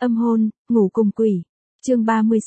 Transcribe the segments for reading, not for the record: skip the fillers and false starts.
Âm hôn, ngủ cùng quỷ. Chương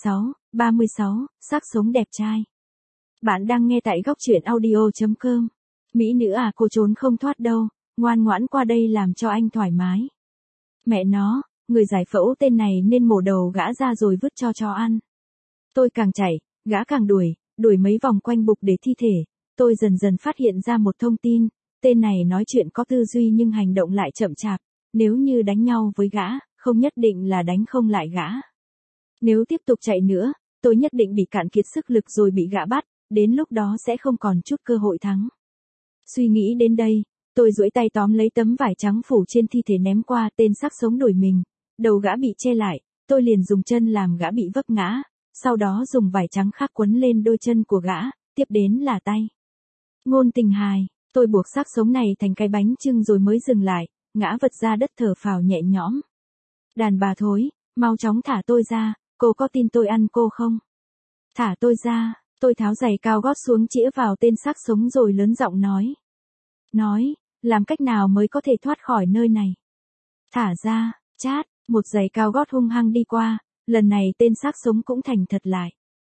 36, xác sống đẹp trai. Bạn đang nghe tại góc truyện audio.com. Mỹ nữ à, cô trốn không thoát đâu, ngoan ngoãn qua đây làm cho anh thoải mái. Mẹ nó, người giải phẫu tên này nên mổ đầu gã ra rồi vứt cho chó ăn. Tôi càng chạy, gã càng đuổi mấy vòng quanh bục để thi thể. Tôi dần dần phát hiện ra một thông tin, tên này nói chuyện có tư duy nhưng hành động lại chậm chạp. Nếu như đánh nhau với gã, không nhất định là đánh không lại gã. Nếu tiếp tục chạy nữa, tôi nhất định bị cạn kiệt sức lực rồi bị gã bắt, đến lúc đó sẽ không còn chút cơ hội thắng. Suy nghĩ đến đây, tôi duỗi tay tóm lấy tấm vải trắng phủ trên thi thể ném qua tên xác sống đuổi mình. Đầu gã bị che lại, tôi liền dùng chân làm gã bị vấp ngã, sau đó dùng vải trắng khác quấn lên đôi chân của gã, tiếp đến là tay. Ngôn tình hài, tôi buộc xác sống này thành cái bánh chưng rồi mới dừng lại, ngã vật ra đất thở phào nhẹ nhõm. Đàn bà thối, mau chóng thả tôi ra, cô có tin tôi ăn cô không? Thả tôi ra, tôi tháo giày cao gót xuống chĩa vào tên xác sống rồi lớn giọng nói, làm cách nào mới có thể thoát khỏi nơi này? Thả ra, chát, một giày cao gót hung hăng đi qua, lần này tên xác sống cũng thành thật lại.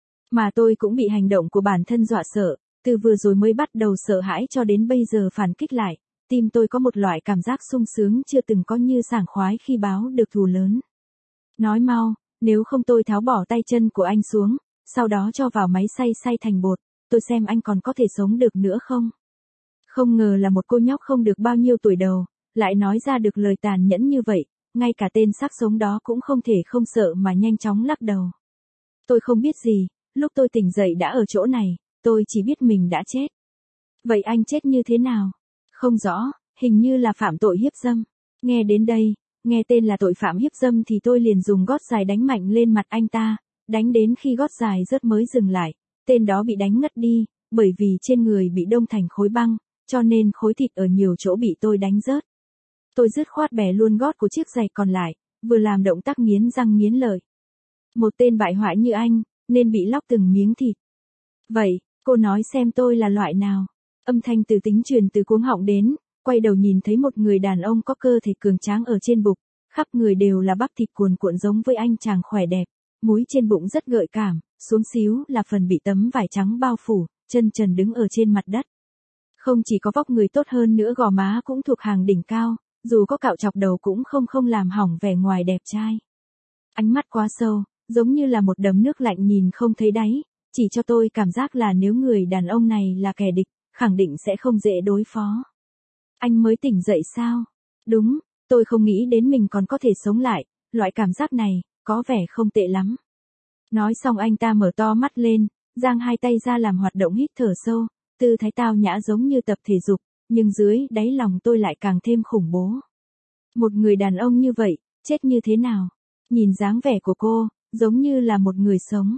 Mà tôi cũng bị hành động của bản thân dọa sợ, từ vừa rồi mới bắt đầu sợ hãi cho đến bây giờ phản kích lại, tim tôi có một loại cảm giác sung sướng chưa từng có như sảng khoái khi báo được thù lớn. Nói mau, nếu không tôi tháo bỏ tay chân của anh xuống, sau đó cho vào máy xay thành bột, tôi xem anh còn có thể sống được nữa không. Không ngờ là một cô nhóc không được bao nhiêu tuổi đầu, lại nói ra được lời tàn nhẫn như vậy, ngay cả tên xác sống đó cũng không thể không sợ mà nhanh chóng lắc đầu. Tôi không biết gì, lúc tôi tỉnh dậy đã ở chỗ này, tôi chỉ biết mình đã chết. Vậy anh chết như thế nào? Không rõ, hình như là phạm tội hiếp dâm. Nghe đến đây, nghe tên là tội phạm hiếp dâm thì tôi liền dùng gót dài đánh mạnh lên mặt anh ta, đánh đến khi gót dài rớt mới dừng lại, tên đó bị đánh ngất đi, bởi vì trên người bị đông thành khối băng, cho nên khối thịt ở nhiều chỗ bị tôi đánh rớt. Tôi dứt khoát bẻ luôn gót của chiếc giày còn lại, vừa làm động tác nghiến răng nghiến lợi. Một tên bại hoại như anh, nên bị lóc từng miếng thịt. Vậy, cô nói xem tôi là loại nào? Âm thanh từ tính truyền từ cuống họng đến, quay đầu nhìn thấy một người đàn ông có cơ thể cường tráng ở trên bục, khắp người đều là bắp thịt cuồn cuộn giống với anh chàng khỏe đẹp, múi trên bụng rất gợi cảm, xuống xíu là phần bị tấm vải trắng bao phủ, chân trần đứng ở trên mặt đất. Không chỉ có vóc người tốt hơn nữa, gò má cũng thuộc hàng đỉnh cao, dù có cạo chọc đầu cũng không làm hỏng vẻ ngoài đẹp trai. Ánh mắt quá sâu, giống như là một đầm nước lạnh nhìn không thấy đáy, chỉ cho tôi cảm giác là nếu người đàn ông này là kẻ địch, khẳng định sẽ không dễ đối phó. Anh mới tỉnh dậy sao? Đúng, tôi không nghĩ đến mình còn có thể sống lại, loại cảm giác này, có vẻ không tệ lắm. Nói xong anh ta mở to mắt lên, giang hai tay ra làm hoạt động hít thở sâu, tư thái tao nhã giống như tập thể dục, nhưng dưới đáy lòng tôi lại càng thêm khủng bố. Một người đàn ông như vậy, chết như thế nào? Nhìn dáng vẻ của cô, giống như là một người sống.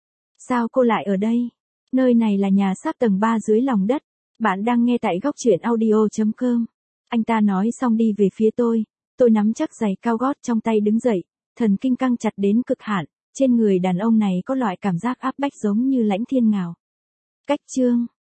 Sao cô lại ở đây? Nơi này là nhà xác tầng 3 dưới lòng đất. Bạn đang nghe tại góc truyện audio.com. Anh ta nói xong đi về phía tôi nắm chắc giày cao gót trong tay đứng dậy, thần kinh căng chặt đến cực hạn, trên người đàn ông này có loại cảm giác áp bách giống như lãnh thiên ngào. Cách chương